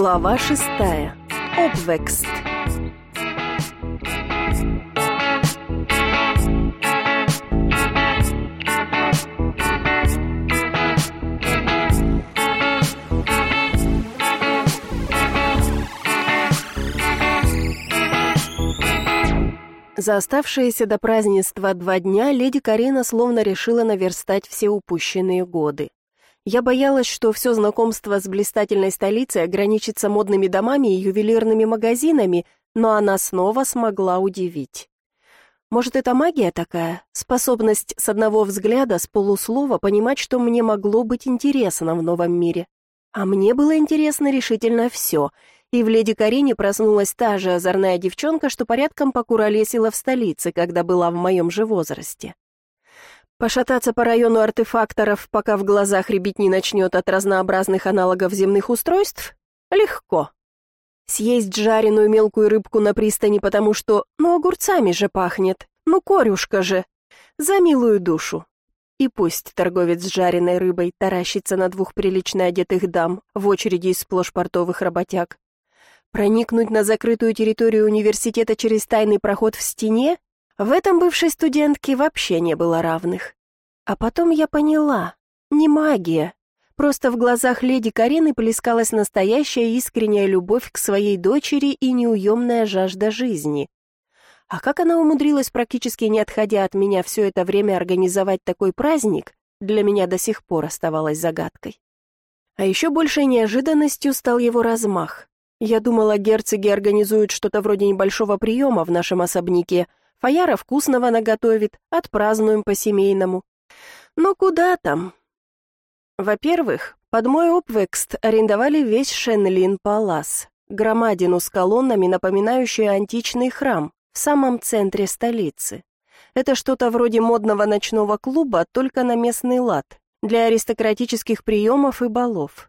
Глава 6. Обвекст. За оставшиеся до празднества 2 дня леди Карина словно решила наверстать все упущенные годы. Я боялась, что все знакомство с блистательной столицей ограничится модными домами и ювелирными магазинами, но она снова смогла удивить. Может, это магия такая? Способность с одного взгляда, с полуслова понимать, что мне могло быть интересно в новом мире. А мне было интересно решительно все, и в леди Карине проснулась та же озорная девчонка, что порядком покуролесила в столице, когда была в моем же возрасте. Пошататься по району артефакторов, пока в глазах рябить не начнет от разнообразных аналогов земных устройств? Легко. Съесть жареную мелкую рыбку на пристани, потому что, огурцами же пахнет, корюшка же, за милую душу. И пусть торговец с жареной рыбой таращится на 2 прилично одетых дам в очереди из сплошь портовых работяг. Проникнуть на закрытую территорию университета через тайный проход в стене? В этом бывшей студентке вообще не было равных. А потом я поняла, не магия. Просто в глазах леди Карины плескалась настоящая искренняя любовь к своей дочери и неуемная жажда жизни. А как она умудрилась, практически не отходя от меня, все это время организовать такой праздник, для меня до сих пор оставалось загадкой. А еще большей неожиданностью стал его размах. Я думала, герцоги организуют что-то вроде небольшого приема в нашем особняке, Фаяра вкусного наготовит, отпразднуем по-семейному. Но куда там? Во-первых, под мой обвекст арендовали весь Шенлин-Палас, громадину с колоннами, напоминающую античный храм, в самом центре столицы. Это что-то вроде модного ночного клуба, только на местный лад, для аристократических приемов и балов.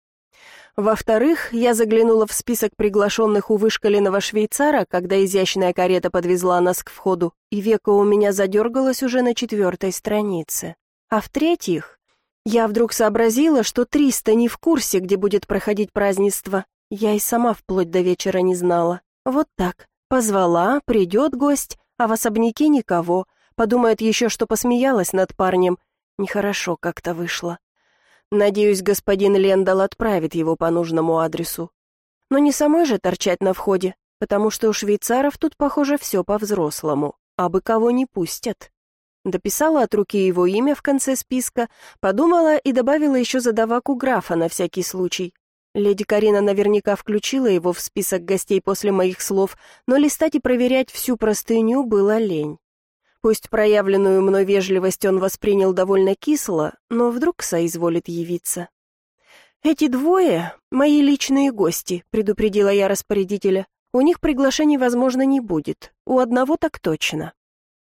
Во-вторых, я заглянула в список приглашенных у вышкаленного швейцара, когда изящная карета подвезла нас к входу, и веко у меня задергалось уже на 4-й странице. А в-третьих, я вдруг сообразила, что 300 не в курсе, где будет проходить празднество. Я и сама вплоть до вечера не знала. Вот так. Позвала, придет гость, а в особняке никого. Подумает еще, что посмеялась над парнем. Нехорошо как-то вышло. Надеюсь, господин Лендал отправит его по нужному адресу. Но не самой же торчать на входе, потому что у швейцаров тут, похоже, все по-взрослому, а бы кого не пустят. Дописала от руки его имя в конце списка, подумала и добавила еще задаваку графа на всякий случай. Леди Карина наверняка включила его в список гостей после моих слов, но листать и проверять всю простыню было лень. Пусть проявленную мной вежливость он воспринял довольно кисло, но вдруг соизволит явиться. «Эти 2 — мои личные гости», — предупредила я распорядителя. «У них приглашений, возможно, не будет. У одного так точно».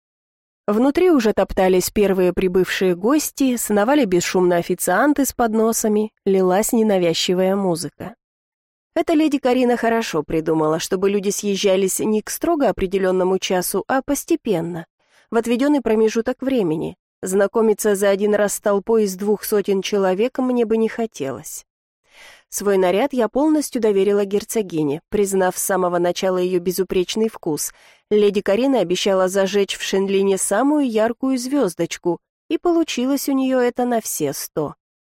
Внутри уже топтались первые прибывшие гости, сновали бесшумно официанты с подносами, лилась ненавязчивая музыка. Эта леди Карина хорошо придумала, чтобы люди съезжались не к строго определенному часу, а постепенно, в отведенный промежуток времени. Знакомиться за один раз с толпой из 200 человек мне бы не хотелось. Свой наряд я полностью доверила герцогине, признав с самого начала ее безупречный вкус. Леди Карина обещала зажечь в Шенлине самую яркую звездочку, и получилось у нее это на все 100.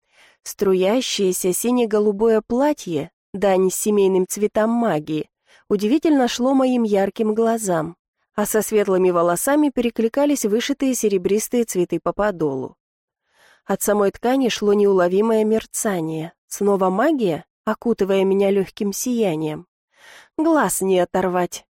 Струящееся сине-голубое платье, дань семейным цветам магии, удивительно шло моим ярким глазам, а со светлыми волосами перекликались вышитые серебристые цветы по подолу. От самой ткани шло неуловимое мерцание. Снова магия, окутывая меня легким сиянием. Глаз не оторвать.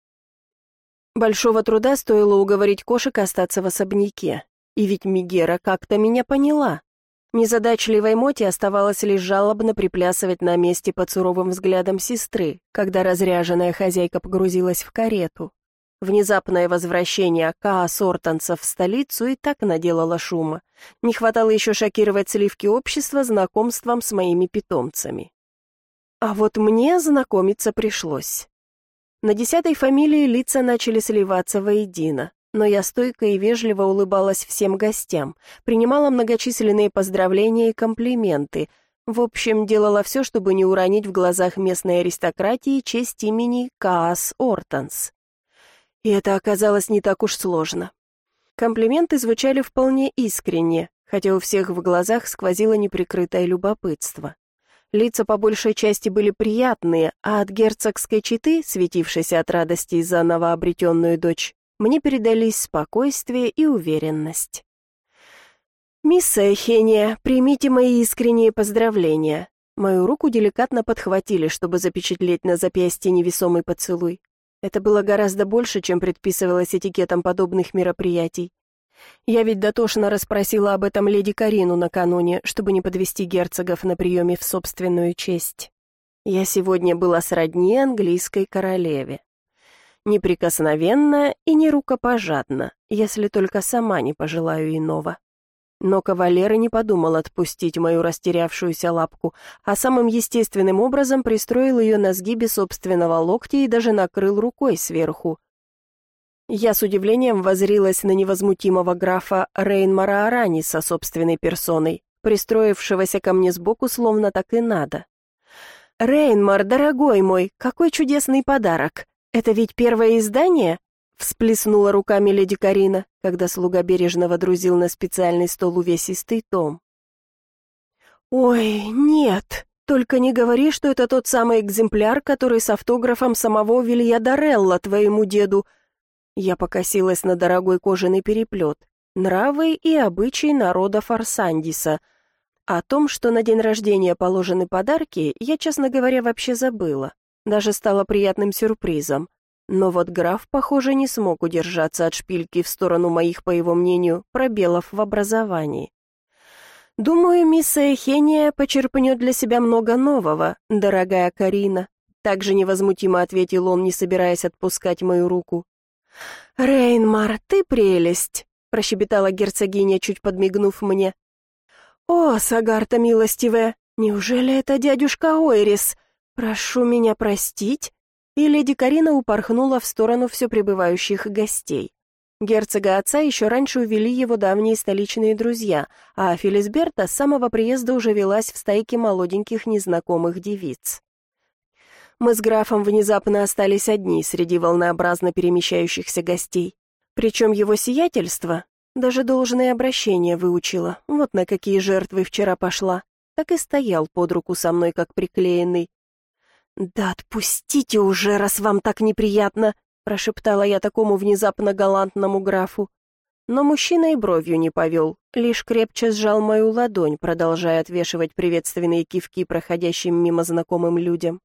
Большого труда стоило уговорить кошек остаться в особняке. И ведь Мегера как-то меня поняла. Незадачливой Моти оставалось лишь жалобно приплясывать на месте под суровым взглядом сестры, когда разряженная хозяйка погрузилась в карету. Внезапное возвращение каосортанцев в столицу и так наделало шума. Не хватало еще шокировать сливки общества знакомством с моими питомцами. А вот мне знакомиться пришлось. На 10-й фамилии лица начали сливаться воедино, но я стойко и вежливо улыбалась всем гостям, принимала многочисленные поздравления и комплименты. В общем, делала все, чтобы не уронить в глазах местной аристократии честь имени Каас Ортонс. И это оказалось не так уж сложно. Комплименты звучали вполне искренне, хотя у всех в глазах сквозило неприкрытое любопытство. Лица по большей части были приятные, а от герцогской четы, светившейся от радости за новообретенную дочь, мне передались спокойствие и уверенность. «Мисс Эхения, примите мои искренние поздравления». Мою руку деликатно подхватили, чтобы запечатлеть на запястье невесомый поцелуй. Это было гораздо больше, чем предписывалось этикетом подобных мероприятий. Я ведь дотошно расспросила об этом леди Карину накануне, чтобы не подвести герцогов на приеме в собственную честь. Я сегодня была сродни английской королеве. Неприкосновенна и не рукопожатна, если только сама не пожелаю иного. Но кавалер и не подумал отпустить мою растерявшуюся лапку, а самым естественным образом пристроил ее на сгибе собственного локтя и даже накрыл рукой сверху. Я с удивлением воззрилась на невозмутимого графа Рейнмара Араниса собственной персоной, пристроившегося ко мне сбоку, словно так и надо. «Рейнмар, дорогой мой, какой чудесный подарок! Это ведь первое издание?» Всплеснула руками леди Карина, когда слуга бережно водрузил на специальный стол увесистый том. «Ой, нет, только не говори, что это тот самый экземпляр, который с автографом самого Вильядарелла твоему деду». Я покосилась на дорогой кожаный переплет, нравы и обычаи народа Фарсандиса. О том, что на день рождения положены подарки, я, честно говоря, вообще забыла. Даже стало приятным сюрпризом. Но вот граф, похоже, не смог удержаться от шпильки в сторону моих, по его мнению, пробелов в образовании. «Думаю, мисс Эхения почерпнет для себя много нового, дорогая Карина», также невозмутимо ответил он, не собираясь отпускать мою руку. «Рейнмар, ты прелесть», — прощебетала герцогиня, чуть подмигнув мне. «О, Сагарта милостивая, неужели это дядюшка Ойрис? Прошу меня простить». И леди Карина упорхнула в сторону все прибывающих гостей. Герцога отца еще раньше увели его давние столичные друзья, а Фелисберта с самого приезда уже велась в стайке молоденьких незнакомых девиц. Мы с графом внезапно остались одни среди волнообразно перемещающихся гостей. Причем его сиятельство даже должное обращение выучило, вот на какие жертвы вчера пошла, так и стоял под руку со мной, как приклеенный. «Да отпустите уже, раз вам так неприятно», — прошептала я такому внезапно галантному графу. Но мужчина и бровью не повел, лишь крепче сжал мою ладонь, продолжая отвешивать приветственные кивки проходящим мимо знакомым людям.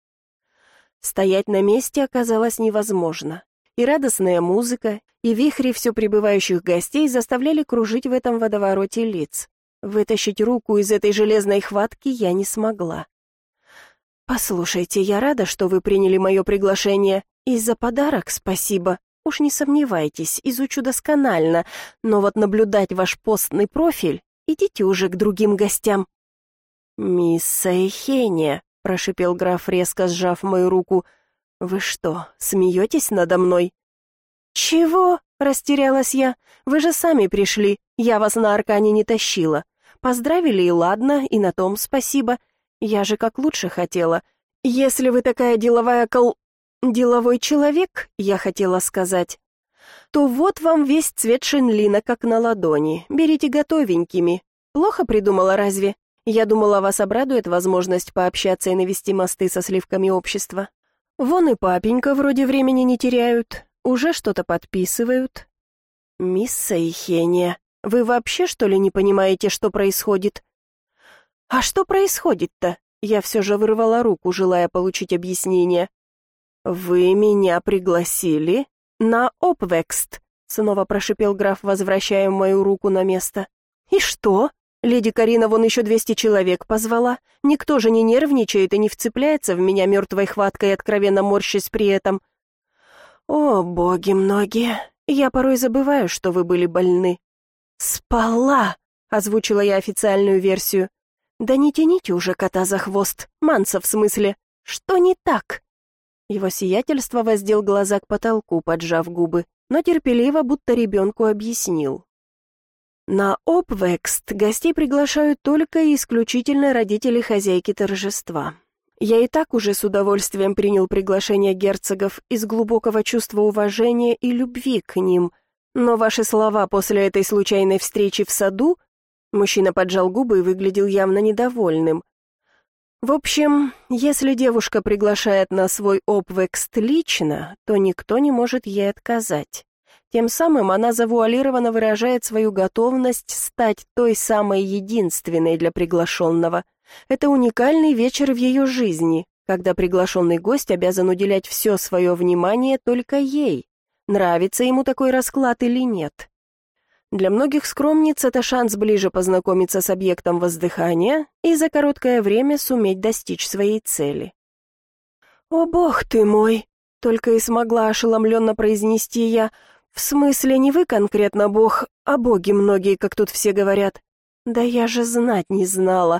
Стоять на месте оказалось невозможно. И радостная музыка, и вихри все прибывающих гостей заставляли кружить в этом водовороте лиц. Вытащить руку из этой железной хватки я не смогла. «Послушайте, я рада, что вы приняли мое приглашение, и за подарок спасибо. Уж не сомневайтесь, изучу досконально, но вот наблюдать ваш постный профиль, идите уже к другим гостям». «Мисс Эхения», — прошипел граф, резко сжав мою руку, — «вы что, смеетесь надо мной?» «Чего?» — растерялась я. «Вы же сами пришли, я вас на аркане не тащила. Поздравили и ладно, и на том спасибо. Я же как лучше хотела. Если вы такая деловой человек, я хотела сказать, то вот вам весь цвет шинлина, как на ладони. Берите готовенькими. Плохо придумала разве? Я думала, вас обрадует возможность пообщаться и навести мосты со сливками общества. Вон и папенька вроде времени не теряют, уже что-то подписывают». «Мисс Эхения, вы вообще, что ли, не понимаете, что происходит?» «А что происходит-то?» Я все же вырвала руку, желая получить объяснение. «Вы меня пригласили на Опвекст», — снова прошипел граф, возвращая мою руку на место. «И что? Леди Карина вон еще 200 человек позвала. Никто же не нервничает и не вцепляется в меня мертвой хваткой, откровенно морщась при этом». «О, боги многие, я порой забываю, что вы были больны». «Спала», — озвучила я официальную версию. «Да не тяните уже кота за хвост, Манса в смысле. Что не так?» Его сиятельство воздел глаза к потолку, поджав губы, но терпеливо, будто ребенку объяснил. На Обвекст гостей приглашают только и исключительно родители хозяйки торжества. Я и так уже с удовольствием принял приглашение герцогов из глубокого чувства уважения и любви к ним, но ваши слова после этой случайной встречи в саду... Мужчина поджал губы и выглядел явно недовольным. В общем, если девушка приглашает на свой Обвекст лично, то никто не может ей отказать. Тем самым она завуалированно выражает свою готовность стать той самой единственной для приглашенного. Это уникальный вечер в ее жизни, когда приглашенный гость обязан уделять все свое внимание только ей. Нравится ему такой расклад или нет? Для многих скромниц это шанс ближе познакомиться с объектом воздыхания и за короткое время суметь достичь своей цели. «О, бог ты мой!» — только и смогла ошеломленно произнести я. «В смысле, не вы конкретно бог, а боги многие, как тут все говорят. Да я же знать не знала.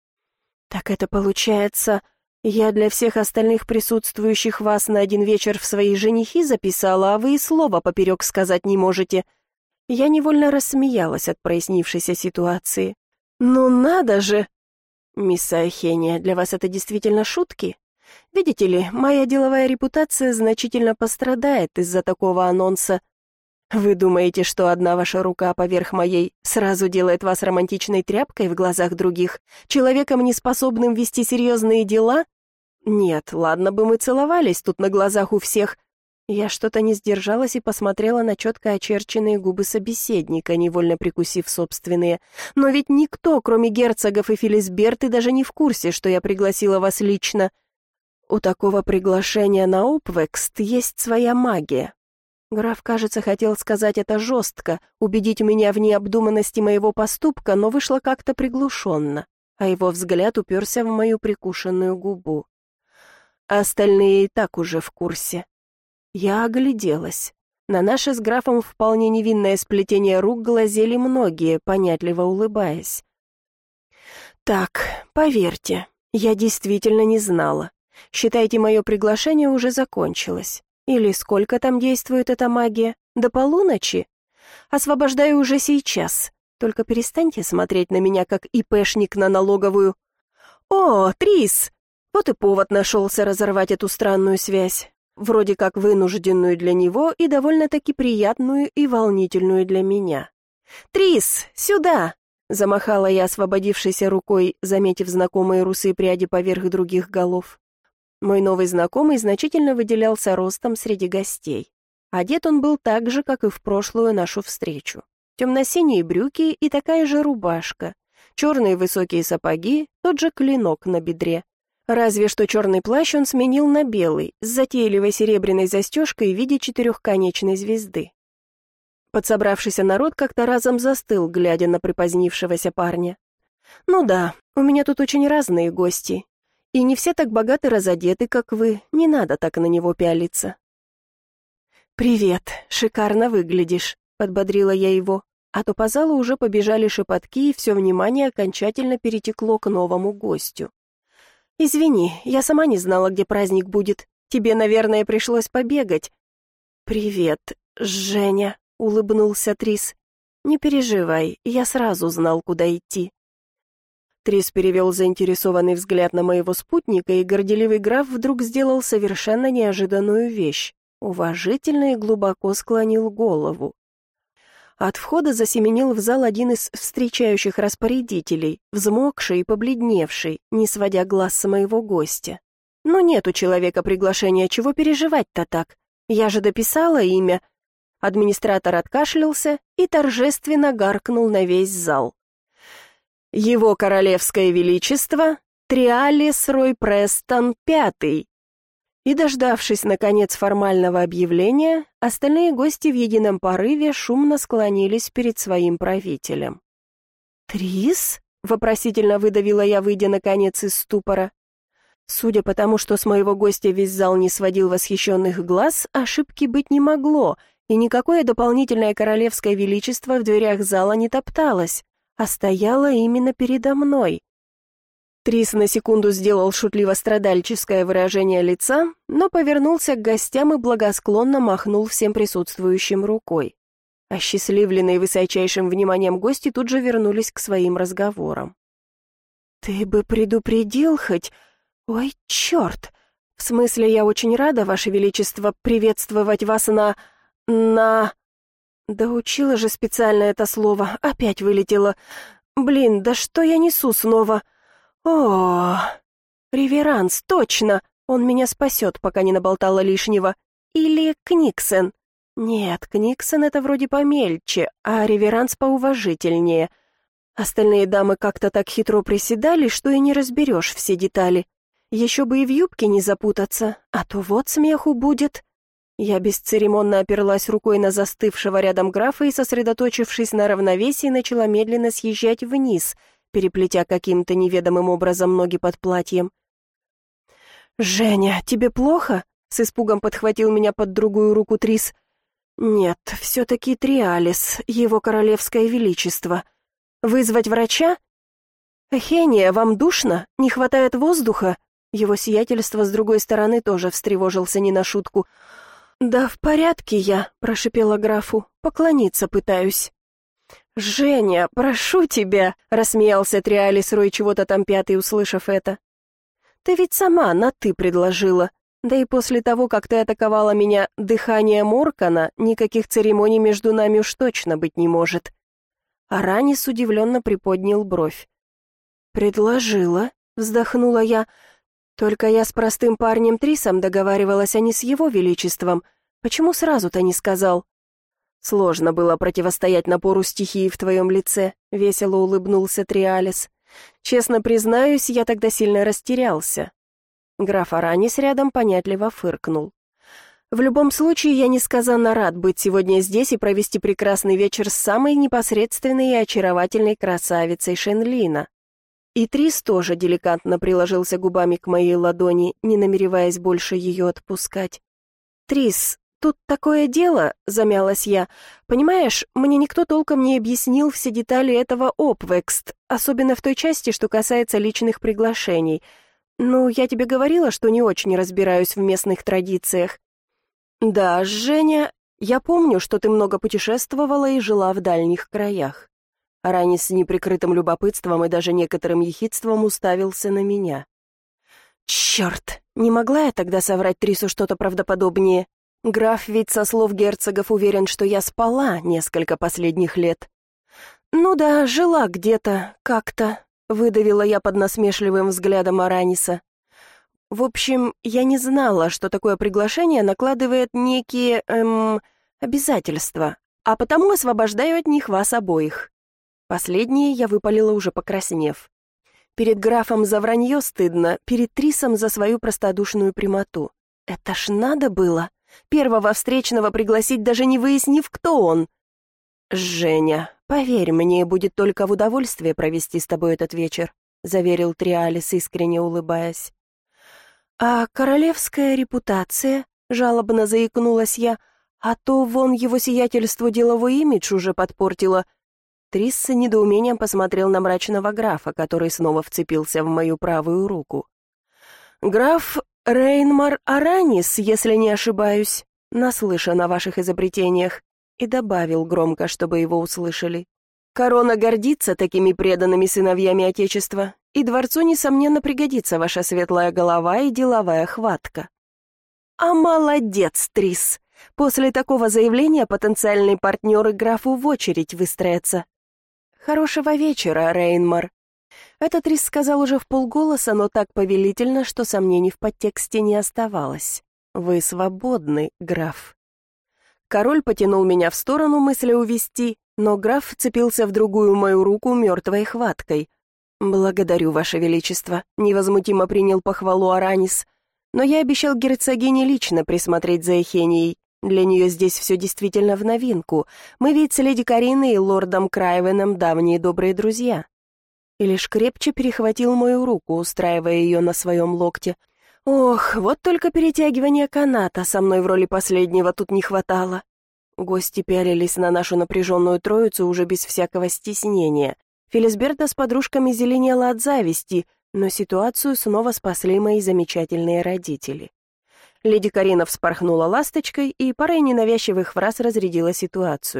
Так это получается, я для всех остальных присутствующих вас на один вечер в свои женихи записала, а вы и слова поперек сказать не можете». Я невольно рассмеялась от прояснившейся ситуации. «Ну надо же!» «Мисс Ахения, для вас это действительно шутки? Видите ли, моя деловая репутация значительно пострадает из-за такого анонса. Вы думаете, что одна ваша рука поверх моей сразу делает вас романтичной тряпкой в глазах других, человеком, неспособным вести серьезные дела? Нет, ладно бы мы целовались тут на глазах у всех». Я что-то не сдержалась и посмотрела на четко очерченные губы собеседника, невольно прикусив собственные. «Но ведь никто, кроме герцогов и Филисберты, даже не в курсе, что я пригласила вас лично. У такого приглашения на Обвекст есть своя магия». Граф, кажется, хотел сказать это жестко, убедить меня в необдуманности моего поступка, но вышло как-то приглушенно, а его взгляд уперся в мою прикушенную губу. Остальные и так уже в курсе. Я огляделась. На наше с графом вполне невинное сплетение рук глазели многие, понятливо улыбаясь. «Так, поверьте, я действительно не знала. Считайте, мое приглашение уже закончилось. Или сколько там действует эта магия? До полуночи? Освобождаю уже сейчас. Только перестаньте смотреть на меня, как ИПшник на налоговую. О, Трис! Вот и повод нашелся разорвать эту странную связь. Вроде как вынужденную для него и довольно-таки приятную и волнительную для меня. «Трис, сюда!» — замахала я освободившейся рукой, заметив знакомые русые пряди поверх других голов. Мой новый знакомый значительно выделялся ростом среди гостей. Одет он был так же, как и в прошлую нашу встречу. Темно-синие брюки и такая же рубашка, черные высокие сапоги, тот же клинок на бедре. Разве что черный плащ он сменил на белый, с затейливой серебряной застежкой в виде четырехконечной звезды. Подсобравшийся народ как-то разом застыл, глядя на припозднившегося парня. «Ну да, у меня тут очень разные гости, и не все так богаты разодеты, как вы, не надо так на него пялиться». «Привет, шикарно выглядишь», — подбодрила я его, а то по залу уже побежали шепотки, и все внимание окончательно перетекло к новому гостю. «Извини, я сама не знала, где праздник будет. Тебе, наверное, пришлось побегать». «Привет, Женя», — улыбнулся Трис. «Не переживай, я сразу знал, куда идти». Трис перевел заинтересованный взгляд на моего спутника, и горделивый граф вдруг сделал совершенно неожиданную вещь. Уважительно и глубоко склонил голову. От входа засеменил в зал один из встречающих распорядителей, взмокший и побледневший, не сводя глаз с моего гостя. «Ну нет у человека приглашения, чего переживать-то так? Я же дописала имя». Администратор откашлялся и торжественно гаркнул на весь зал. «Его королевское величество Триалис Рой Престон V». И, дождавшись, наконец, формального объявления, остальные гости в едином порыве шумно склонились перед своим правителем. «Трис?» — вопросительно выдавила я, выйдя, наконец, из ступора. Судя по тому, что с моего гостя весь зал не сводил восхищенных глаз, ошибки быть не могло, и никакое дополнительное королевское величество в дверях зала не топталось, а стояло именно передо мной. Трис на секунду сделал шутливо-страдальческое выражение лица, но повернулся к гостям и благосклонно махнул всем присутствующим рукой. Осчастливленные высочайшим вниманием гости тут же вернулись к своим разговорам. «Ты бы предупредил хоть... Ой, черт! В смысле, я очень рада, Ваше Величество, приветствовать вас на... Да учила же специально это слово, опять вылетело. Блин, да что я несу снова? О, реверанс, точно! Он меня спасет, пока не наболтала лишнего. Или Книксон. Нет, Книксон это вроде помельче, а реверанс поуважительнее. Остальные дамы как-то так хитро приседали, что и не разберешь все детали. Еще бы и в юбке не запутаться, а то вот смеху будет. Я бесцеремонно оперлась рукой на застывшего рядом графа и, сосредоточившись на равновесии, начала медленно съезжать вниз, переплетя каким-то неведомым образом ноги под платьем. «Женя, тебе плохо?» — с испугом подхватил меня под другую руку Трис. «Нет, все-таки Триалис, его королевское величество. Вызвать врача?» «Эхения, вам душно? Не хватает воздуха?» Его сиятельство с другой стороны тоже встревожился не на шутку. «Да в порядке я», — прошипела графу, — «поклониться пытаюсь». «Женя, прошу тебя», — рассмеялся Триалис, рой чего-то там пятый, услышав это. «Ты ведь сама на «ты» предложила. Да и после того, как ты атаковала меня дыханием Моркана, никаких церемоний между нами уж точно быть не может». Аранис удивленно приподнял бровь. «Предложила», — вздохнула я, — «только я с простым парнем Трисом договаривалась, а не с его величеством. Почему сразу-то не сказал?» «Сложно было противостоять напору стихии в твоем лице», — весело улыбнулся Триалис. «Честно признаюсь, я тогда сильно растерялся». Граф Аранис рядом понятливо фыркнул. «В любом случае, я несказанно рад быть сегодня здесь и провести прекрасный вечер с самой непосредственной и очаровательной красавицей Шенлина». И Трис тоже деликатно приложился губами к моей ладони, не намереваясь больше ее отпускать. «Трис, тут такое дело», — замялась я. «Понимаешь, мне никто толком не объяснил все детали этого обвекст, особенно в той части, что касается личных приглашений. Ну, я тебе говорила, что не очень разбираюсь в местных традициях». «Да, Женя, я помню, что ты много путешествовала и жила в дальних краях». Аранис с неприкрытым любопытством и даже некоторым ехидством уставился на меня. «Черт, не могла я тогда соврать Трису что-то правдоподобнее? Граф ведь со слов герцогов уверен, что я спала несколько последних лет». «Ну да, жила где-то, как-то», — выдавила я под насмешливым взглядом Араниса. «В общем, я не знала, что такое приглашение накладывает некие, обязательства, а потому освобождаю от них вас обоих». Последнее я выпалила, уже покраснев. Перед графом за вранье стыдно, перед Трисом за свою простодушную прямоту. Это ж надо было. Первого встречного пригласить, даже не выяснив, кто он. «Женя, поверь, мне будет только в удовольствие провести с тобой этот вечер», заверил Триалис, искренне улыбаясь. «А королевская репутация?» жалобно заикнулась я. «А то вон его сиятельству деловой имидж уже подпортило». Трис с недоумением посмотрел на мрачного графа, который снова вцепился в мою правую руку. «Граф Рейнмар Аранис, если не ошибаюсь, наслышан о ваших изобретениях», и добавил громко, чтобы его услышали. «Корона гордится такими преданными сыновьями Отечества, и дворцу, несомненно, пригодится ваша светлая голова и деловая хватка». «А молодец, Трис! После такого заявления потенциальные партнеры графу в очередь выстроятся». «Хорошего вечера, Рейнмар». Этот Трис сказал уже вполголоса, но так повелительно, что сомнений в подтексте не оставалось. «Вы свободны, граф». Король потянул меня в сторону, мысля увести, но граф вцепился в другую мою руку мертвой хваткой. «Благодарю, Ваше Величество», — невозмутимо принял похвалу Аранис. «Но я обещал герцогине лично присмотреть за Эхенией. Для нее здесь все действительно в новинку. Мы ведь с леди Кариной и лордом Крайвеном давние добрые друзья». И лишь крепче перехватил мою руку, устраивая ее на своем локте. Ох, вот только перетягивания каната со мной в роли последнего тут не хватало. Гости пялились на нашу напряженную троицу уже без всякого стеснения. Фелисберта с подружками зеленела от зависти, но ситуацию снова спасли мои замечательные родители. Леди Карина вспорхнула ласточкой и парой ненавязчивых фраз разрядила ситуацию.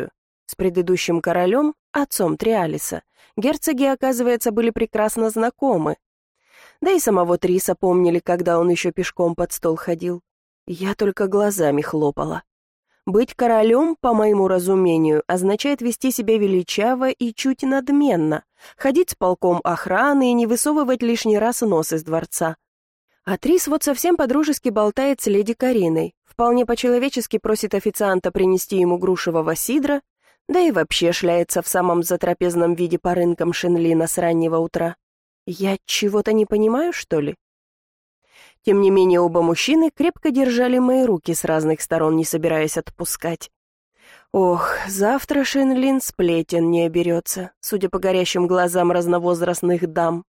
С предыдущим королем, отцом Триалиса, герцоги, оказывается, были прекрасно знакомы. Да и самого Триса помнили, когда он еще пешком под стол ходил. Я только глазами хлопала. Быть королем, по моему разумению, означает вести себя величаво и чуть надменно, ходить с полком охраны и не высовывать лишний раз нос из дворца. А Трис вот совсем по-дружески болтает с леди Кариной, вполне по-человечески просит официанта принести ему грушевого сидра, да и вообще шляется в самом затрапезном виде по рынкам Шенлина с раннего утра. Я чего-то не понимаю, что ли? Тем не менее, оба мужчины крепко держали мои руки с разных сторон, не собираясь отпускать. Ох, завтра Шенлин сплетен не оберется, судя по горящим глазам разновозрастных дам.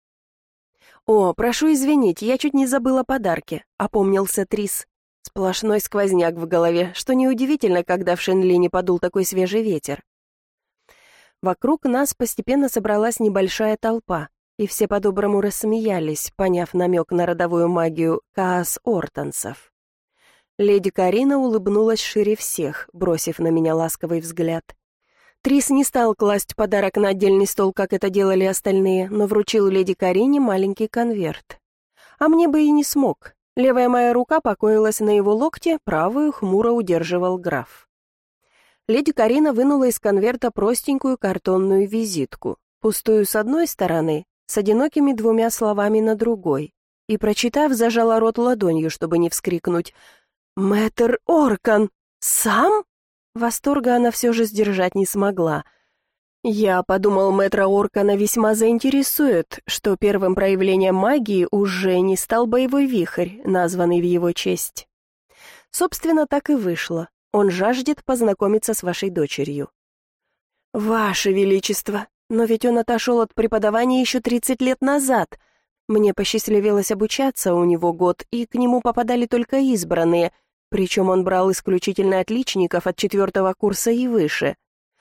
«О, прошу извинить, я чуть не забыла о подарке», — опомнился Трис. Сплошной сквозняк в голове, что неудивительно, когда в Шенлине подул такой свежий ветер. Вокруг нас постепенно собралась небольшая толпа, и все по-доброму рассмеялись, поняв намек на родовую магию Каас-Ортонсов. Леди Карина улыбнулась шире всех, бросив на меня ласковый взгляд. Трис не стал класть подарок на отдельный стол, как это делали остальные, но вручил леди Карине маленький конверт. А мне бы и не смог. Левая моя рука покоилась на его локте, правую хмуро удерживал граф. Леди Карина вынула из конверта простенькую картонную визитку, пустую с одной стороны, с одинокими двумя словами на другой, и, прочитав, зажала рот ладонью, чтобы не вскрикнуть. «Мэтр Оркан! Сам?» Восторга она все же сдержать не смогла. Я подумал, мэтра Оркана весьма заинтересует, что первым проявлением магии уже не стал боевой вихрь, названный в его честь. Собственно, так и вышло. Он жаждет познакомиться с вашей дочерью. «Ваше Величество! Но ведь он отошел от преподавания еще 30 лет назад. Мне посчастливилось обучаться у него год, и к нему попадали только избранные, причем он брал исключительно отличников от 4-го курса и выше».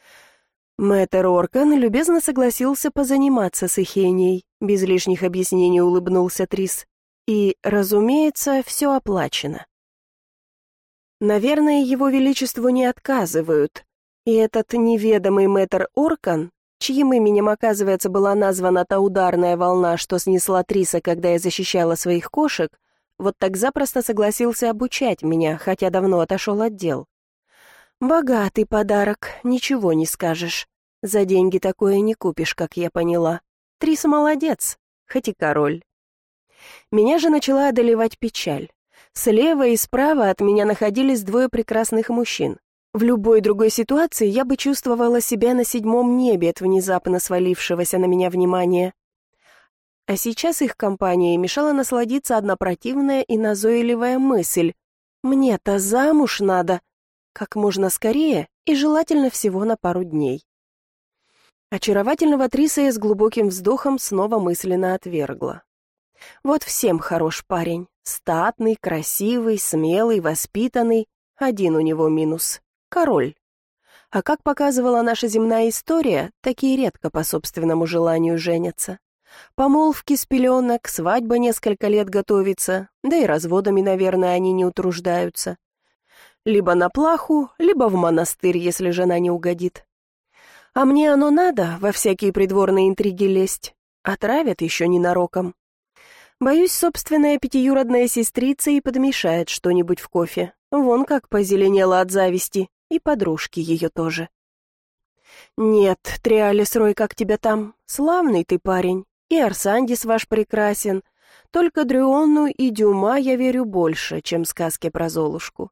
Мэтр Оркан любезно согласился позаниматься с Ихенией, без лишних объяснений улыбнулся Трис. И, разумеется, все оплачено. Наверное, его величеству не отказывают, и этот неведомый мэтр Оркан, чьим именем, оказывается, была названа та ударная волна, что снесла Триса, когда я защищала своих кошек, вот так запросто согласился обучать меня, хотя давно отошел от дел. Богатый подарок, ничего не скажешь. За деньги такое не купишь, как я поняла. Трис молодец, хоть и король. Меня же начала одолевать печаль. Слева и справа от меня находились двое прекрасных мужчин. В любой другой ситуации я бы чувствовала себя на 7-м небе от внезапно свалившегося на меня внимания. А сейчас их компания мешала насладиться одна противная и назойливая мысль. Мне-то замуж надо. Как можно скорее и желательно всего на пару дней. Очаровательного Триса я с глубоким вздохом снова мысленно отвергла. Вот всем хорош парень. Статный, красивый, смелый, воспитанный. Один у него минус — король. А как показывала наша земная история, такие редко по собственному желанию женятся. Помолвки с пеленок, свадьба несколько лет готовится, да и разводами, наверное, они не утруждаются. Либо на плаху, либо в монастырь, если жена не угодит. А мне оно надо во всякие придворные интриги лезть. Отравят еще ненароком. Боюсь, собственная пятиюродная сестрица и подмешает что-нибудь в кофе. Вон как позеленела от зависти, и подружки ее тоже. Нет, Триалис Рой, как тебя там? Славный ты парень, и Арсандис ваш прекрасен. Только Дрюонну и Дюма я верю больше, чем сказке про Золушку.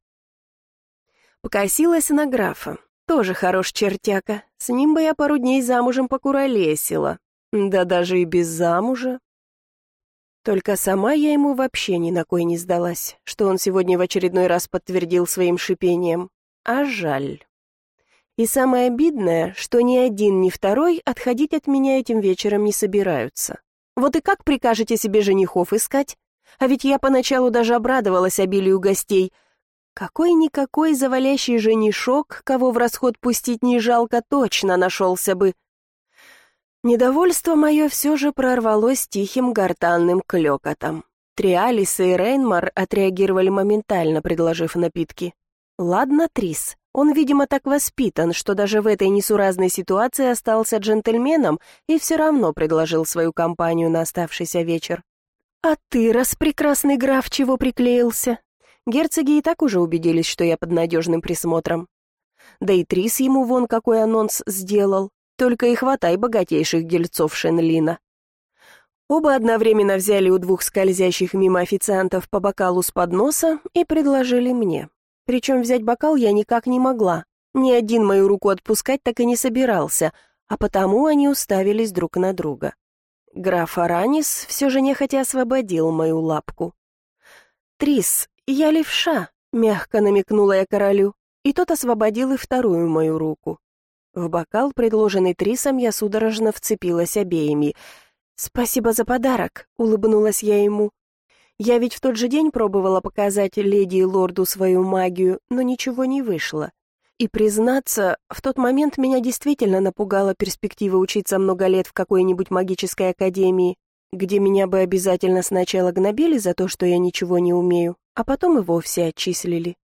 Покосилась на графа. Тоже хорош чертяка. С ним бы я пару дней замужем покуролесила. Да даже и без замужа. Только сама я ему вообще ни на кой не сдалась, что он сегодня в очередной раз подтвердил своим шипением. А жаль. И самое обидное, что ни один, ни второй отходить от меня этим вечером не собираются. Вот и как прикажете себе женихов искать? А ведь я поначалу даже обрадовалась обилию гостей. Какой-никакой завалящий женишок, кого в расход пустить не жалко, точно нашелся бы. Недовольство мое все же прорвалось тихим гортанным клёкотом. Триалис и Рейнмар отреагировали моментально, предложив напитки. Ладно, Трис, Он, видимо, так воспитан, что даже в этой несуразной ситуации остался джентльменом и все равно предложил свою компанию на оставшийся вечер. «А ты, распрекрасный граф, чего приклеился?» Герцоги и так уже убедились, что я под надежным присмотром. Да и Трис ему вон какой анонс сделал. Только и хватай богатейших дельцов Шенлина. Оба одновременно взяли у двух скользящих мимо официантов по бокалу с подноса и предложили мне. Причем взять бокал я никак не могла. Ни один мою руку отпускать так и не собирался, а потому они уставились друг на друга. Граф Аранис все же нехотя освободил мою лапку. «Трис, я левша», — мягко намекнула я королю, и тот освободил и вторую мою руку. В бокал, предложенный Трисом, я судорожно вцепилась обеими. «Спасибо за подарок», — улыбнулась я ему. Я ведь в тот же день пробовала показать леди и лорду свою магию, но ничего не вышло. И, признаться, в тот момент меня действительно напугала перспектива учиться много лет в какой-нибудь магической академии, где меня бы обязательно сначала гнобили за то, что я ничего не умею, а потом и вовсе отчислили.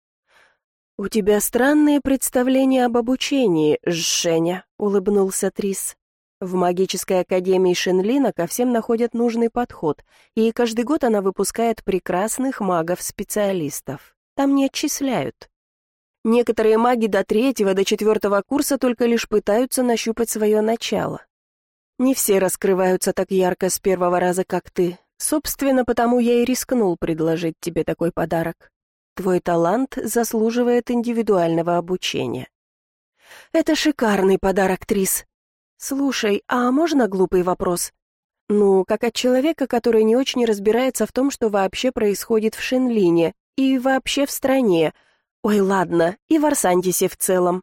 «У тебя странные представления об обучении, Женя», — улыбнулся Трис. В магической академии Шенлина ко всем находят нужный подход, и каждый год она выпускает прекрасных магов-специалистов. Там не отчисляют. Некоторые маги до 3-го, до 4-го курса только лишь пытаются нащупать свое начало. Не все раскрываются так ярко с первого раза, как ты. Собственно, потому я и рискнул предложить тебе такой подарок. Твой талант заслуживает индивидуального обучения. Это шикарный подарок, Трис. «Слушай, а можно глупый вопрос?» «Ну, как от человека, который не очень разбирается в том, что вообще происходит в Шенлине и вообще в стране. Ой, ладно, и в Арсантисе в целом».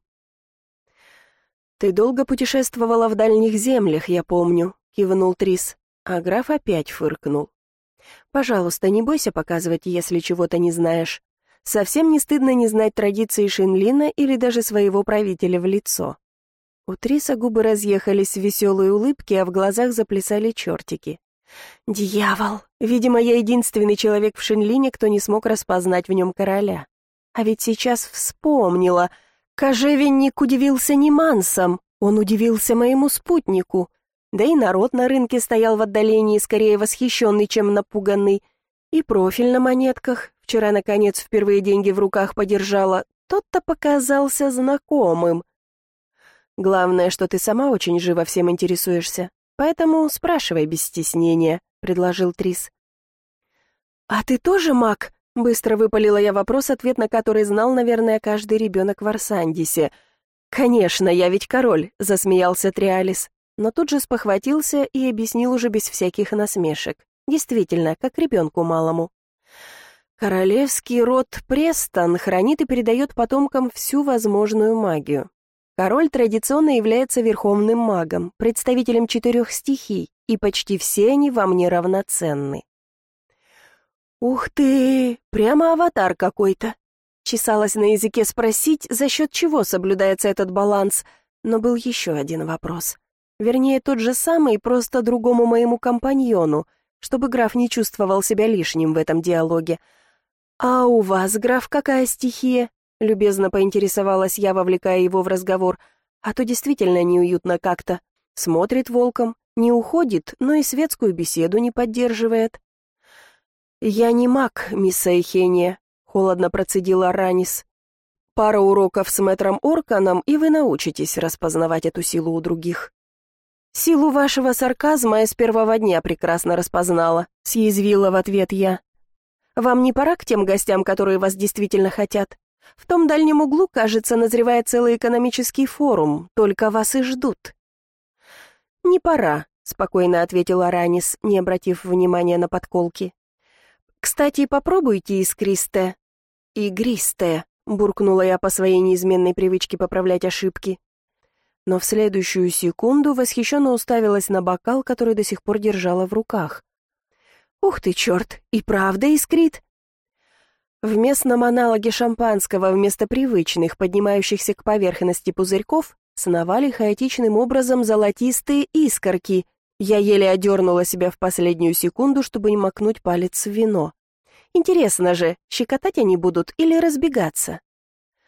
«Ты долго путешествовала в дальних землях, я помню», — кивнул Трис, а граф опять фыркнул. «Пожалуйста, не бойся показывать, если чего-то не знаешь. Совсем не стыдно не знать традиции Шенлина или даже своего правителя в лицо». У Триса губы разъехались в веселые улыбки, а в глазах заплясали чертики. «Дьявол! Видимо, я единственный человек в Шенлине, кто не смог распознать в нем короля. А ведь сейчас вспомнила. Кожевенник удивился не Мансом, он удивился моему спутнику. Да и народ на рынке стоял в отдалении, скорее восхищенный, чем напуганный. И профиль на монетках, вчера, наконец, впервые деньги в руках подержала, тот-то показался знакомым. Главное, что ты сама очень живо всем интересуешься, поэтому спрашивай без стеснения», — предложил Трис. «А ты тоже маг?» — быстро выпалила я вопрос, ответ на который знал, наверное, каждый ребенок в Арсандисе. «Конечно, я ведь король», — засмеялся Триалис, но тут же спохватился и объяснил уже без всяких насмешек. Действительно, как ребенку малому. «Королевский род Престон хранит и передает потомкам всю возможную магию. Король традиционно является верховным магом, представителем 4 стихий, и почти все они вам не равноценны». «Ух ты, прямо аватар какой-то!» Чесалась на языке спросить, за счет чего соблюдается этот баланс, но был еще один вопрос. Вернее, тот же самый, просто другому моему компаньону, чтобы граф не чувствовал себя лишним в этом диалоге. «А у вас, граф, какая стихия?» Любезно поинтересовалась я, вовлекая его в разговор, а то действительно неуютно как-то. Смотрит волком, не уходит, но и светскую беседу не поддерживает. «Я не маг, мисс Эйхения», — холодно процедила Ранис. «Пара уроков с мэтром Орканом, и вы научитесь распознавать эту силу у других». «Силу вашего сарказма я с первого дня прекрасно распознала», — съязвила в ответ я. «Вам не пора к тем гостям, которые вас действительно хотят? В том дальнем углу, кажется, назревает целый экономический форум, только вас и ждут». «Не пора», — спокойно ответила Ранис, не обратив внимания на подколки. «Кстати, попробуйте искристое». «Игристое», — буркнула я по своей неизменной привычке поправлять ошибки. Но в следующую секунду восхищенно уставилась на бокал, который до сих пор держала в руках. «Ух ты, черт, и правда искрит!» В местном аналоге шампанского вместо привычных, поднимающихся к поверхности пузырьков, сновали хаотичным образом золотистые искорки. Я еле одернула себя в последнюю секунду, чтобы не макнуть палец в вино. Интересно же, щекотать они будут или разбегаться?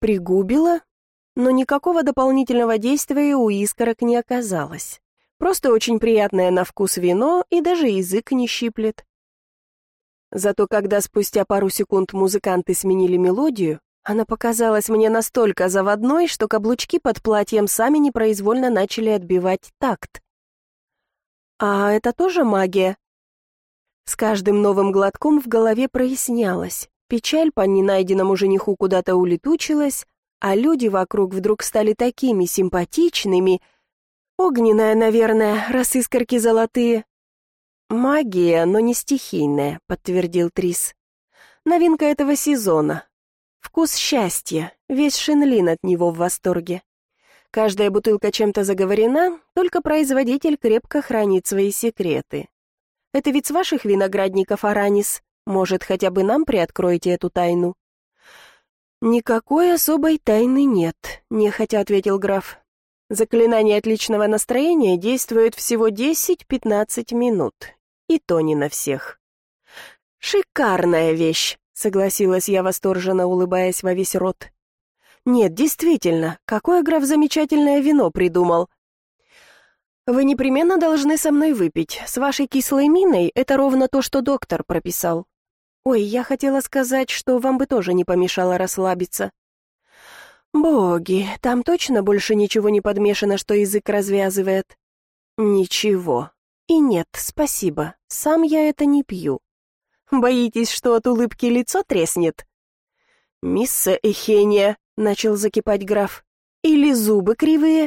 Пригубила, но никакого дополнительного действия у искорок не оказалось. Просто очень приятное на вкус вино, и даже язык не щиплет. Зато когда спустя пару секунд музыканты сменили мелодию, она показалась мне настолько заводной, что каблучки под платьем сами непроизвольно начали отбивать такт. «А это тоже магия?» С каждым новым глотком в голове прояснялось. Печаль по ненайденному жениху куда-то улетучилась, а люди вокруг вдруг стали такими симпатичными. Огненная, наверное, раз искорки золотые. «Магия, но не стихийная», — подтвердил Трис. «Новинка этого сезона. Вкус счастья, весь Шенлин от него в восторге. Каждая бутылка чем-то заговорена, только производитель крепко хранит свои секреты. Это ведь с ваших виноградников, Аранис? Может, хотя бы нам приоткроете эту тайну?» «Никакой особой тайны нет», — нехотя ответил граф. «Заклинание отличного настроения действует всего 10-15 минут, и то не на всех». «Шикарная вещь», — согласилась я, восторженно улыбаясь во весь рот. «Нет, действительно, какое граф замечательное вино придумал. Вы непременно должны со мной выпить. С вашей кислой миной это ровно то, что доктор прописал. Ой, я хотела сказать, что вам бы тоже не помешало расслабиться». «Боги, там точно больше ничего не подмешано, что язык развязывает?» «Ничего. И нет, спасибо. Сам я это не пью». «Боитесь, что от улыбки лицо треснет?» «Мисса Эхения», — начал закипать граф, — «или зубы кривые?»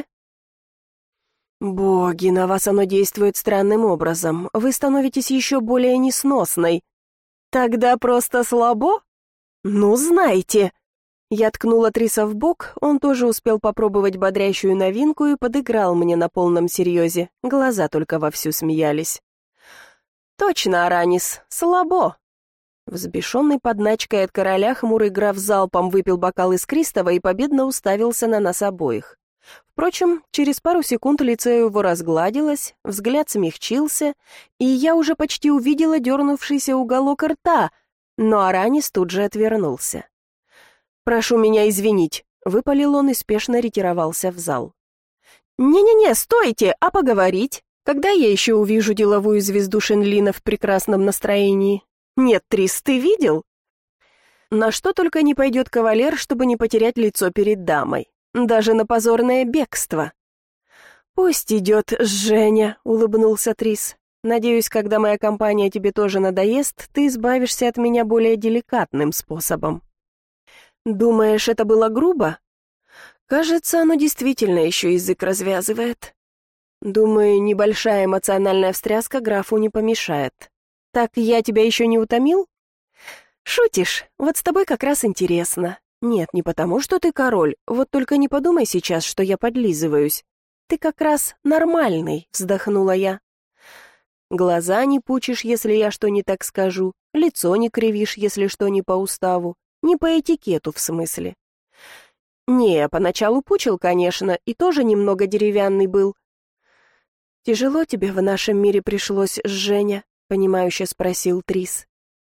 «Боги, на вас оно действует странным образом. Вы становитесь еще более несносной». «Тогда просто слабо?» «Ну, знаете». Я ткнула Триса в бок, он тоже успел попробовать бодрящую новинку и подыграл мне на полном серьезе, глаза только вовсю смеялись. «Точно, Аранис, слабо». Взбешенный подначкой от короля, хмурый граф залпом выпил бокал искристого и победно уставился на нас обоих. Впрочем, через пару секунд лицо его разгладилось, взгляд смягчился, и я уже почти увидела дернувшийся уголок рта, но Аранис тут же отвернулся. «Прошу меня извинить», — выпалил он и спешно ретировался в зал. «Не-не-не, стойте, а поговорить? Когда я еще увижу деловую звезду Шенлина в прекрасном настроении? Нет, Трис, ты видел?» На что только не пойдет кавалер, чтобы не потерять лицо перед дамой. Даже на позорное бегство. «Пусть идет Женя», — улыбнулся Трис. «Надеюсь, когда моя компания тебе тоже надоест, ты избавишься от меня более деликатным способом». «Думаешь, это было грубо?» «Кажется, оно действительно еще язык развязывает». «Думаю, небольшая эмоциональная встряска графу не помешает. Так я тебя еще не утомил?» «Шутишь? Вот с тобой как раз интересно. Нет, не потому, что ты король, вот только не подумай сейчас, что я подлизываюсь. Ты как раз нормальный», — вздохнула я. «Глаза не пучишь, если я что не так скажу, лицо не кривишь, если что не по уставу. Не по этикету, в смысле». «Не, поначалу пучил, конечно, и тоже немного деревянный был». «Тяжело тебе в нашем мире пришлось, Женя?» — понимающе спросил Трис.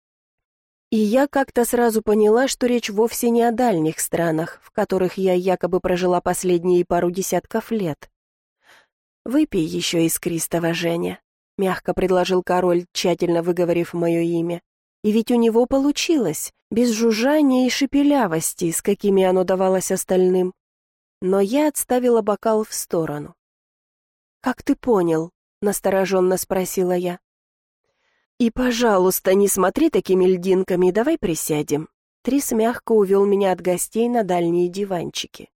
И я как-то сразу поняла, что речь вовсе не о дальних странах, в которых я якобы прожила последние пару десятков лет. «Выпей еще искристого, Женя», — мягко предложил король, тщательно выговорив мое имя. И ведь у него получилось, без жужжания и шепелявости, с какими оно давалось остальным. Но я отставила бокал в сторону. «Как ты понял?» — настороженно спросила я. «И, пожалуйста, не смотри такими льдинками, давай присядем». Трис мягко увел меня от гостей на дальние диванчики.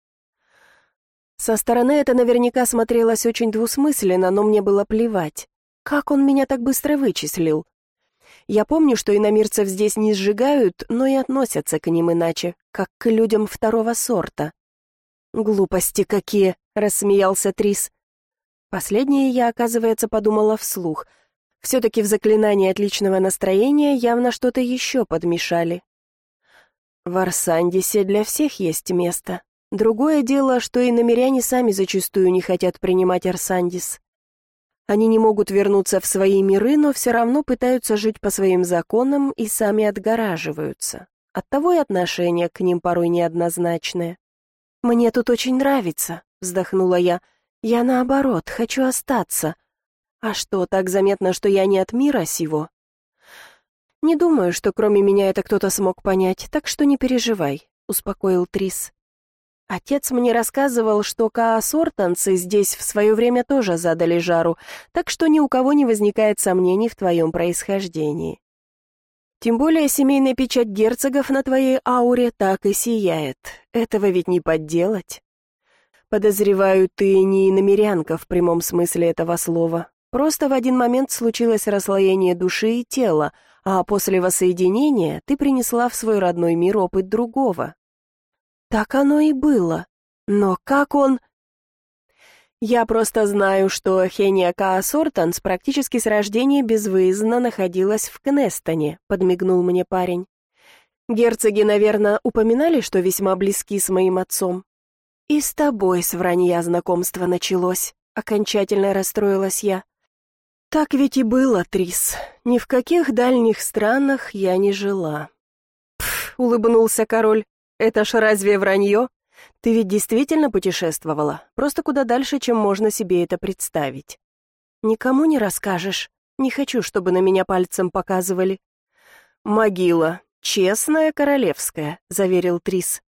Со стороны это наверняка смотрелось очень двусмысленно, но мне было плевать. Как он меня так быстро вычислил? Я помню, что иномирцев здесь не сжигают, но и относятся к ним иначе, как к людям второго сорта. «Глупости какие!» — рассмеялся Трис. Последнее я, оказывается, подумала вслух. Все-таки в заклинании отличного настроения явно что-то еще подмешали. В Арсандисе для всех есть место. Другое дело, что и иномиряне сами зачастую не хотят принимать Арсандис. Они не могут вернуться в свои миры, но все равно пытаются жить по своим законам и сами отгораживаются. Оттого и отношение к ним порой неоднозначное. «Мне тут очень нравится», — вздохнула я. «Я, наоборот, хочу остаться. А что, так заметно, что я не от мира сего?» «Не думаю, что кроме меня это кто-то смог понять, так что не переживай», — успокоил Трис. «Отец мне рассказывал, что каосортанцы здесь в свое время тоже задали жару, так что ни у кого не возникает сомнений в твоем происхождении. Тем более семейная печать герцогов на твоей ауре так и сияет. Этого ведь не подделать. Подозреваю, ты не иномерянка в прямом смысле этого слова. Просто в один момент случилось расслоение души и тела, а после воссоединения ты принесла в свой родной мир опыт другого». «Так оно и было. Но как он...» «Я просто знаю, что Хения Каосортанс практически с рождения безвыездно находилась в Кнестоне», — подмигнул мне парень. «Герцоги, наверное, упоминали, что весьма близки с моим отцом?» «И с тобой с вранья знакомство началось», — окончательно расстроилась я. «Так ведь и было, Трис. Ни в каких дальних странах я не жила». «Пф», — улыбнулся король, — «это ж разве вранье? Ты ведь действительно путешествовала, просто куда дальше, чем можно себе это представить». «Никому не расскажешь? Не хочу, чтобы на меня пальцем показывали». «Могила, честная, королевская», — заверил Трис.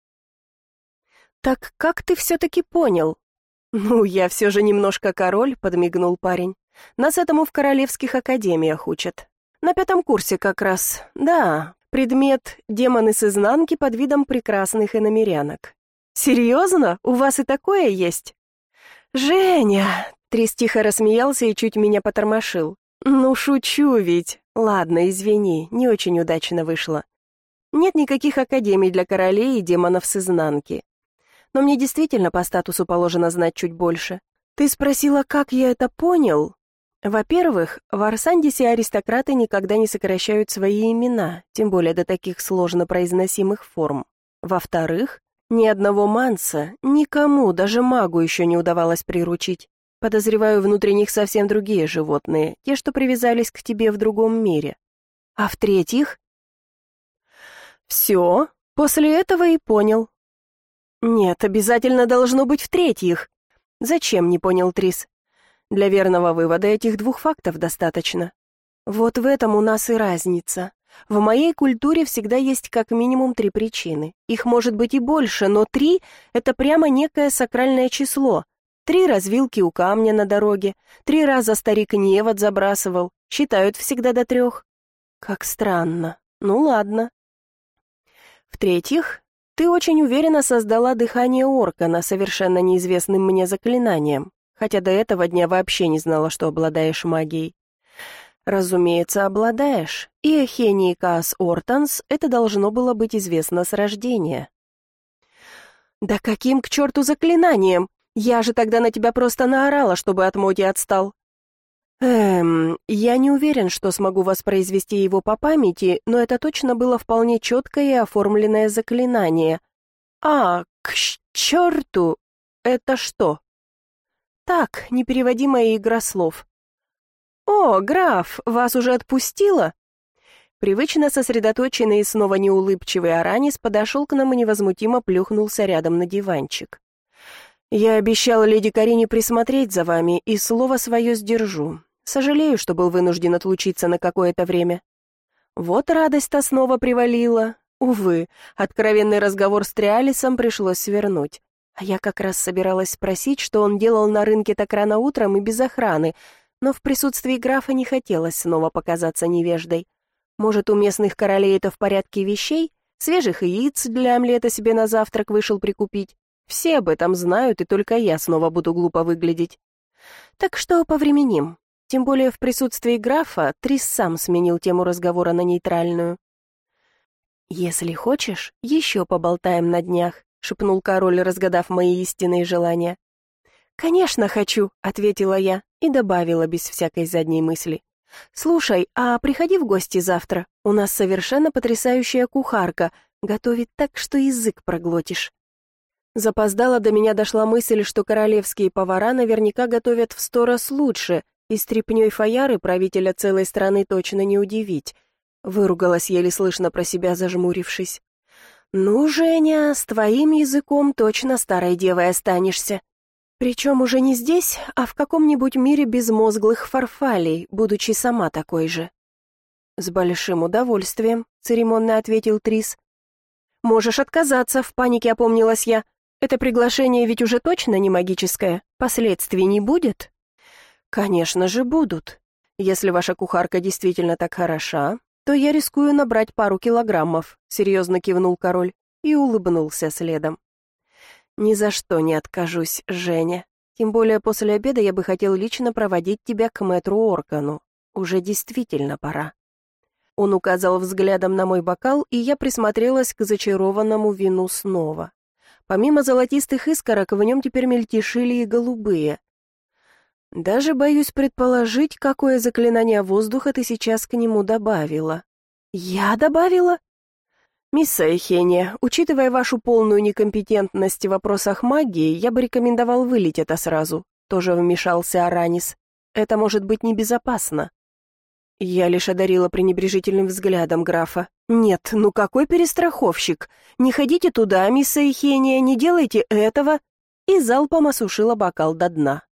«Так как ты все-таки понял?» «Ну, я все же немножко король», — подмигнул парень. «Нас этому в королевских академиях учат. На 5 курсе как раз. Да, предмет «Демоны с изнанки» под видом прекрасных иномерянок». «Серьезно? У вас и такое есть?» «Женя!» — Трис тихо рассмеялся и чуть меня потормошил. «Ну, шучу ведь. Ладно, извини, не очень удачно вышло. Нет никаких академий для королей и демонов с изнанки. Но мне действительно по статусу положено знать чуть больше. Ты спросила, как я это понял? Во-первых, в Арсандисе аристократы никогда не сокращают свои имена, тем более до таких сложно произносимых форм. Во-вторых, ни одного манса, никому, даже магу еще не удавалось приручить. Подозреваю, внутри них совсем другие животные, те, что привязались к тебе в другом мире. А в-третьих... Все, после этого и понял. Нет, обязательно должно быть в-третьих. Зачем, не понял Трис. Для верного вывода этих 2 фактов достаточно. Вот в этом у нас и разница. В моей культуре всегда есть как минимум 3 причины. Их может быть и больше, но 3 — это прямо некое сакральное число. 3 развилки у камня на дороге, 3 раза старик невод забрасывал, считают всегда до 3. Как странно. Ну ладно. В-третьих, ты очень уверенно создала дыхание Оркана совершенно неизвестным мне заклинанием, хотя до этого дня вообще не знала, что обладаешь магией. Разумеется, обладаешь, и Эхении Каосортанс это должно было быть известно с рождения. «Да каким к черту заклинанием? Я же тогда на тебя просто наорала, чтобы от Моди отстал». Я не уверен, что смогу воспроизвести его по памяти, но это точно было вполне четкое и оформленное заклинание. А, к черту! Это что?» «Так, непереводимая игра слов». «О, граф, вас уже отпустило?» Привычно сосредоточенный и снова неулыбчивый Аранис подошел к нам и невозмутимо плюхнулся рядом на диванчик. «Я обещал леди Карине присмотреть за вами, и слово свое сдержу. Сожалею, что был вынужден отлучиться на какое-то время». Вот радость-то снова привалила. Увы, откровенный разговор с Триалисом пришлось свернуть. А я как раз собиралась спросить, что он делал на рынке так рано утром и без охраны, но в присутствии графа не хотелось снова показаться невеждой. Может, у местных королей это в порядке вещей? Свежих яиц для омлета себе на завтрак вышел прикупить. Все об этом знают, и только я снова буду глупо выглядеть. Так что повременим. Тем более в присутствии графа Трис сам сменил тему разговора на нейтральную. «Если хочешь, еще поболтаем на днях», — шепнул король, разгадав мои истинные желания. «Конечно хочу», — ответила я и добавила без всякой задней мысли. «Слушай, а приходи в гости завтра. У нас совершенно потрясающая кухарка. Готовит так, что язык проглотишь». Запоздала до меня дошла мысль, что королевские повара наверняка готовят в 100 раз лучше, и стряпнёй Фаяры правителя целой страны точно не удивить. Выругалась еле слышно про себя, зажмурившись. «Ну, Женя, с твоим языком точно старой девой останешься. Причем уже не здесь, а в каком-нибудь мире безмозглых фарфалей, будучи сама такой же». «С большим удовольствием», — церемонно ответил Трис. «Можешь отказаться», — в панике опомнилась я. «Это приглашение ведь уже точно не магическое, последствий не будет?» «Конечно же будут. Если ваша кухарка действительно так хороша, то я рискую набрать пару килограммов», — серьезно кивнул король и улыбнулся следом. «Ни за что не откажусь, Женя. Тем более после обеда я бы хотел лично проводить тебя к мэтру Оркану. Уже действительно пора». Он указал взглядом на мой бокал, и я присмотрелась к зачарованному вину снова. Помимо золотистых искорок, в нем теперь мельтешили и голубые. Даже боюсь предположить, какое заклинание воздуха ты сейчас к нему добавила. Я добавила? Мисс Эхения, учитывая вашу полную некомпетентность в вопросах магии, я бы рекомендовал вылить это сразу. Тоже вмешался Аранис. Это может быть небезопасно. Я лишь одарила пренебрежительным взглядом графа. «Нет, ну какой перестраховщик? Не ходите туда, мисс Эхения, не делайте этого!» И залпом осушила бокал до дна.